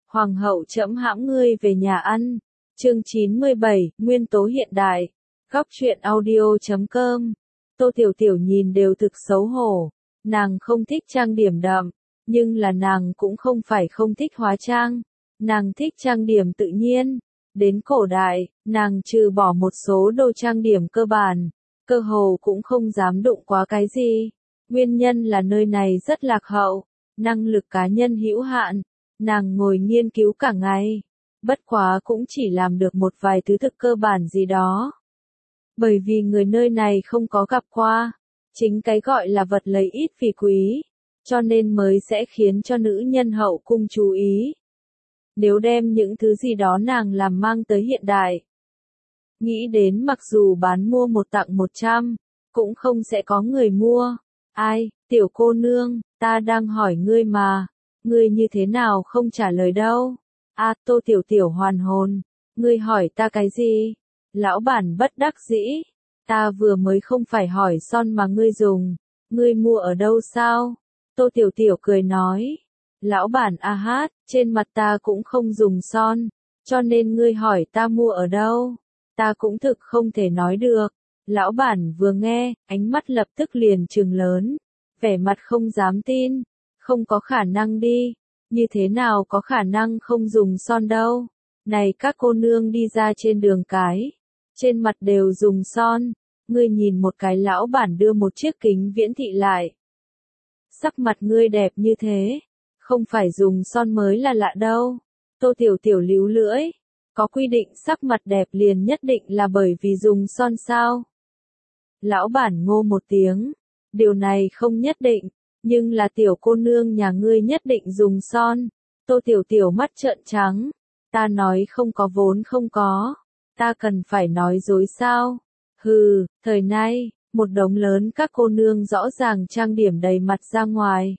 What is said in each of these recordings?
Hoàng hậu trẫm hãm ngươi về nhà ăn. Chương 97, Nguyên tố hiện đại. Góc truyện audio.com. Tô Tiểu Tiểu nhìn đều thực xấu hổ. Nàng không thích trang điểm đậm, nhưng là nàng cũng không phải không thích hóa trang. Nàng thích trang điểm tự nhiên. Đến cổ đại, nàng trừ bỏ một số đồ trang điểm cơ bản, cơ hồ cũng không dám đụng quá cái gì. Nguyên nhân là nơi này rất lạc hậu, năng lực cá nhân hữu hạn, nàng ngồi nghiên cứu cả ngày. Bất quá cũng chỉ làm được một vài thứ thực cơ bản gì đó. Bởi vì người nơi này không có gặp qua, chính cái gọi là vật lấy ít vì quý, cho nên mới sẽ khiến cho nữ nhân hậu cung chú ý. Nếu đem những thứ gì đó nàng làm mang tới hiện đại, nghĩ đến mặc dù bán mua một tặng 100, cũng không sẽ có người mua. Ai, tiểu cô nương, ta đang hỏi ngươi mà, ngươi như thế nào không trả lời đâu. A, Tô Tiểu Tiểu hoàn hồn, ngươi hỏi ta cái gì? Lão bản bất đắc dĩ, ta vừa mới không phải hỏi son mà ngươi dùng, ngươi mua ở đâu sao? Tô Tiểu Tiểu cười nói, lão bản a hát, trên mặt ta cũng không dùng son, cho nên ngươi hỏi ta mua ở đâu? Ta cũng thực không thể nói được. Lão bản vừa nghe, ánh mắt lập tức liền trừng lớn, vẻ mặt không dám tin, không có khả năng đi, như thế nào có khả năng không dùng son đâu? Này các cô nương đi ra trên đường cái, trên mặt đều dùng son, ngươi nhìn một cái lão bản đưa một chiếc kính viễn thị lại. Sắc mặt ngươi đẹp như thế, không phải dùng son mới là lạ đâu. Tô Tiểu Tiểu líu lưỡi, có quy định sắc mặt đẹp liền nhất định là bởi vì dùng son sao? Lão bản ngô một tiếng, điều này không nhất định, nhưng là tiểu cô nương nhà ngươi nhất định dùng son. Tô Tiểu Tiểu mắt trợn trắng, ta nói không có vốn không có, ta cần phải nói dối sao? Hừ, thời nay, một đống lớn các cô nương rõ ràng trang điểm đầy mặt ra ngoài.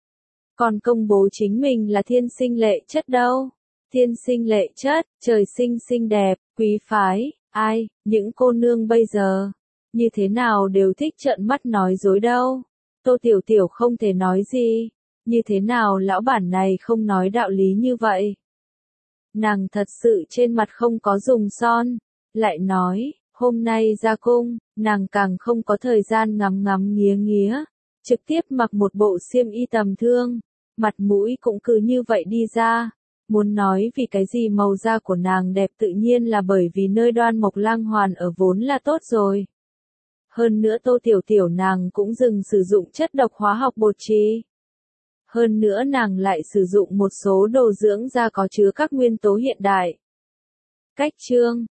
Còn công bố chính mình là thiên sinh lệ chất đâu. Thiên sinh lệ chất, trời sinh xinh đẹp, quý phái, ai, những cô nương bây giờ, như thế nào đều thích trợn mắt nói dối đâu. Tô Tiểu Tiểu không thể nói gì, như thế nào lão bản này không nói đạo lý như vậy. Nàng thật sự trên mặt không có dùng son, lại nói, hôm nay ra cung, nàng càng không có thời gian ngắm ngắm nghía nghía, trực tiếp mặc một bộ xiêm y tầm thương, mặt mũi cũng cứ như vậy đi ra. Muốn nói vì cái gì màu da của nàng đẹp tự nhiên là bởi vì nơi Đoan Mộc Lang Hoàn ở vốn là tốt rồi. Hơn nữa Tô Tiểu Tiểu nàng cũng dừng sử dụng chất độc hóa học bột trì. Hơn nữa nàng lại sử dụng một số đồ dưỡng da có chứa các nguyên tố hiện đại. Cách chương